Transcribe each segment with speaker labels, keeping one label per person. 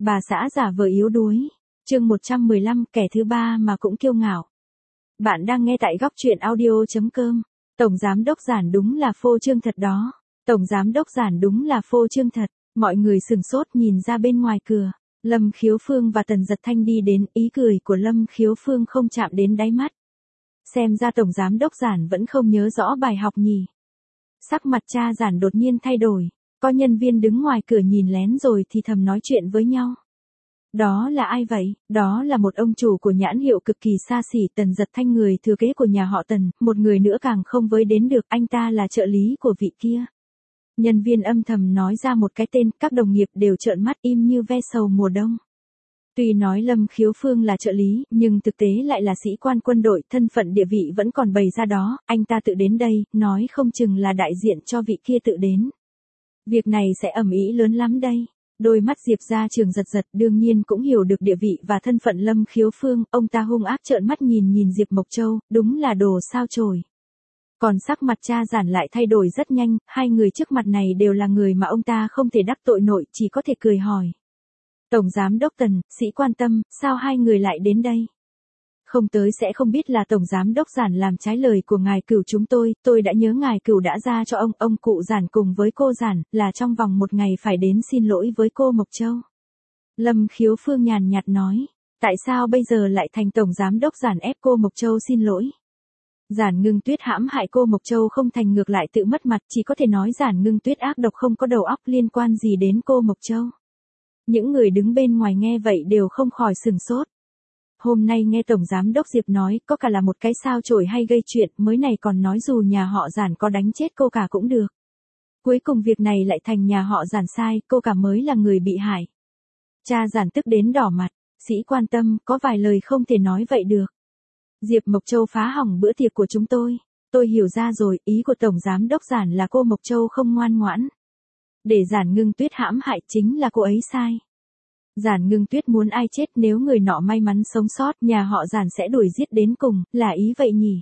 Speaker 1: Bà xã giả vờ yếu đuối. Chương 115, kẻ thứ ba mà cũng kiêu ngạo. Bạn đang nghe tại góc truyện audio.com. Tổng giám đốc Giản đúng là phô trương thật đó. Tổng giám đốc Giản đúng là phô trương thật. Mọi người sừng sốt nhìn ra bên ngoài cửa. Lâm Khiếu Phương và Tần Giật Thanh đi đến, ý cười của Lâm Khiếu Phương không chạm đến đáy mắt. Xem ra tổng giám đốc Giản vẫn không nhớ rõ bài học nhỉ. Sắc mặt cha Giản đột nhiên thay đổi. Có nhân viên đứng ngoài cửa nhìn lén rồi thì thầm nói chuyện với nhau. Đó là ai vậy? Đó là một ông chủ của nhãn hiệu cực kỳ xa xỉ, Tần Giật Thanh, người thừa kế của nhà họ Tần, một người nữa càng không với đến được, anh ta là trợ lý của vị kia. Nhân viên âm thầm nói ra một cái tên, các đồng nghiệp đều trợn mắt im như ve sầu mùa đông. Tuy nói Lâm Khiếu Phương là trợ lý, nhưng thực tế lại là sĩ quan quân đội, thân phận địa vị vẫn còn bày ra đó, anh ta tự đến đây, nói không chừng là đại diện cho vị kia tự đến. Việc này sẽ ầm ĩ lớn lắm đây. Đôi mắt Diệp Gia Trường giật giật, đương nhiên cũng hiểu được địa vị và thân phận Lâm Khiếu Phương, ông ta hung ác trợn mắt nhìn Diệp Mộc Châu, đúng là đồ sao chổi. Còn sắc mặt cha Giản lại thay đổi rất nhanh, hai người trước mặt này đều là người mà ông ta không thể đắc tội nổi, chỉ có thể cười hỏi. Tổng giám đốc Tần, sĩ quan Tâm, sao hai người lại đến đây? Không tới sẽ không biết là tổng giám đốc Giản làm trái lời của ngài Cửu chúng tôi đã nhớ ngài Cửu đã ra cho ông cụ Giản cùng với cô Giản, là trong vòng một ngày phải đến xin lỗi với cô Mộc Châu. Lâm Khiếu Phương nhàn nhạt nói, tại sao bây giờ lại thành tổng giám đốc Giản ép cô Mộc Châu xin lỗi? Giản Ngưng Tuyết hãm hại cô Mộc Châu không thành ngược lại tự mất mặt, chỉ có thể nói Giản Ngưng Tuyết ác độc không có đầu óc, liên quan gì đến cô Mộc Châu. Những người đứng bên ngoài nghe vậy đều không khỏi sừng sốt. Hôm nay nghe Tổng Giám Đốc Diệp nói, có cả là một cái sao chổi hay gây chuyện, mới này còn nói dù nhà họ Giản có đánh chết cô cả cũng được. Cuối cùng việc này lại thành nhà họ Giản sai, cô cả mới là người bị hại. Cha Giản tức đến đỏ mặt, sĩ quan Tâm, có vài lời không thể nói vậy được. Diệp Mộc Châu phá hỏng bữa tiệc của chúng tôi hiểu ra rồi, ý của Tổng Giám Đốc Giản là cô Mộc Châu không ngoan ngoãn. Để Giản Ngưng Tuyết hãm hại chính là cô ấy sai. Giản Ngưng Tuyết muốn ai chết, nếu người nọ may mắn sống sót, nhà họ Giản sẽ đuổi giết đến cùng, là ý vậy nhỉ?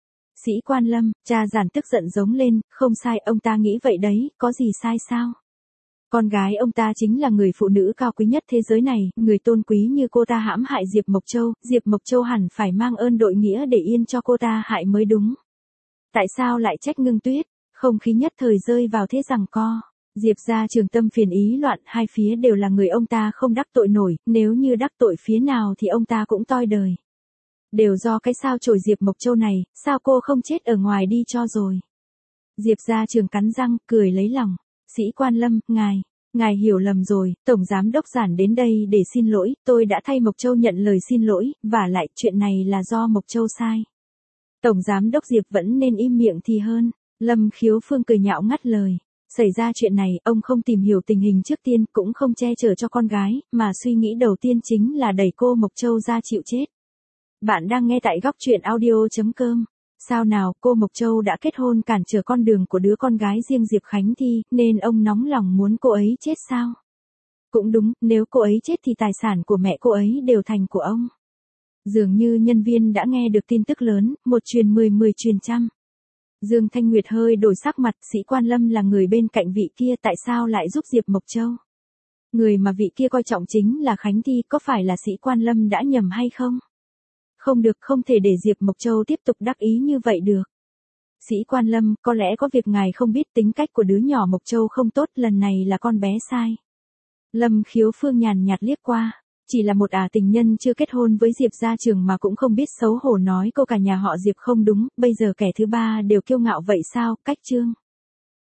Speaker 1: Sĩ quan Lâm, cha Giản tức giận giống lên, không sai, ông ta nghĩ vậy đấy, có gì sai sao? Con gái ông ta chính là người phụ nữ cao quý nhất thế giới này, người tôn quý như cô ta hãm hại Diệp Mộc Châu hẳn phải mang ơn đội nghĩa để yên cho cô ta hại mới đúng. Tại sao lại trách Ngưng Tuyết? Không khí nhất thời rơi vào thế giằng co. Diệp Gia Trường tâm phiền ý loạn, hai phía đều là người ông ta không đắc tội nổi, nếu như đắc tội phía nào thì ông ta cũng toi đời. Đều do cái sao chổi Diệp Mộc Châu này, sao cô không chết ở ngoài đi cho rồi. Diệp Gia Trường cắn răng, cười lấy lòng. Sĩ quan Lâm, ngài hiểu lầm rồi, Tổng Giám Đốc Giản đến đây để xin lỗi, tôi đã thay Mộc Châu nhận lời xin lỗi, và lại chuyện này là do Mộc Châu sai. Tổng Giám Đốc Diệp vẫn nên im miệng thì hơn. Lâm Khiếu Phương cười nhạo ngắt lời. Xảy ra chuyện này, ông không tìm hiểu tình hình trước tiên, cũng không che chở cho con gái, mà suy nghĩ đầu tiên chính là đẩy cô Mộc Châu ra chịu chết. Bạn đang nghe tại góc truyện audio.com. Sao nào, cô Mộc Châu đã kết hôn cản trở con đường của đứa con gái riêng Diệp Khánh Thi, nên ông nóng lòng muốn cô ấy chết sao? Cũng đúng, nếu cô ấy chết thì tài sản của mẹ cô ấy đều thành của ông. Dường như nhân viên đã nghe được tin tức lớn, một truyền 10, 10 truyền trăm. Dương Thanh Nguyệt hơi đổi sắc mặt, sĩ quan Lâm là người bên cạnh vị kia, tại sao lại giúp Diệp Mộc Châu? Người mà vị kia coi trọng chính là Khánh Thi, có phải là sĩ quan Lâm đã nhầm hay không? Không được, không thể để Diệp Mộc Châu tiếp tục đắc ý như vậy được. Sĩ quan Lâm, có lẽ có việc ngài không biết, tính cách của đứa nhỏ Mộc Châu không tốt, lần này là con bé sai. Lâm Khiếu Phương nhàn nhạt liếc qua. Chỉ là một tình nhân chưa kết hôn với Diệp Gia Trường mà cũng không biết xấu hổ nói cô cả nhà họ Diệp không đúng, bây giờ kẻ thứ ba đều kiêu ngạo vậy sao, cách chương.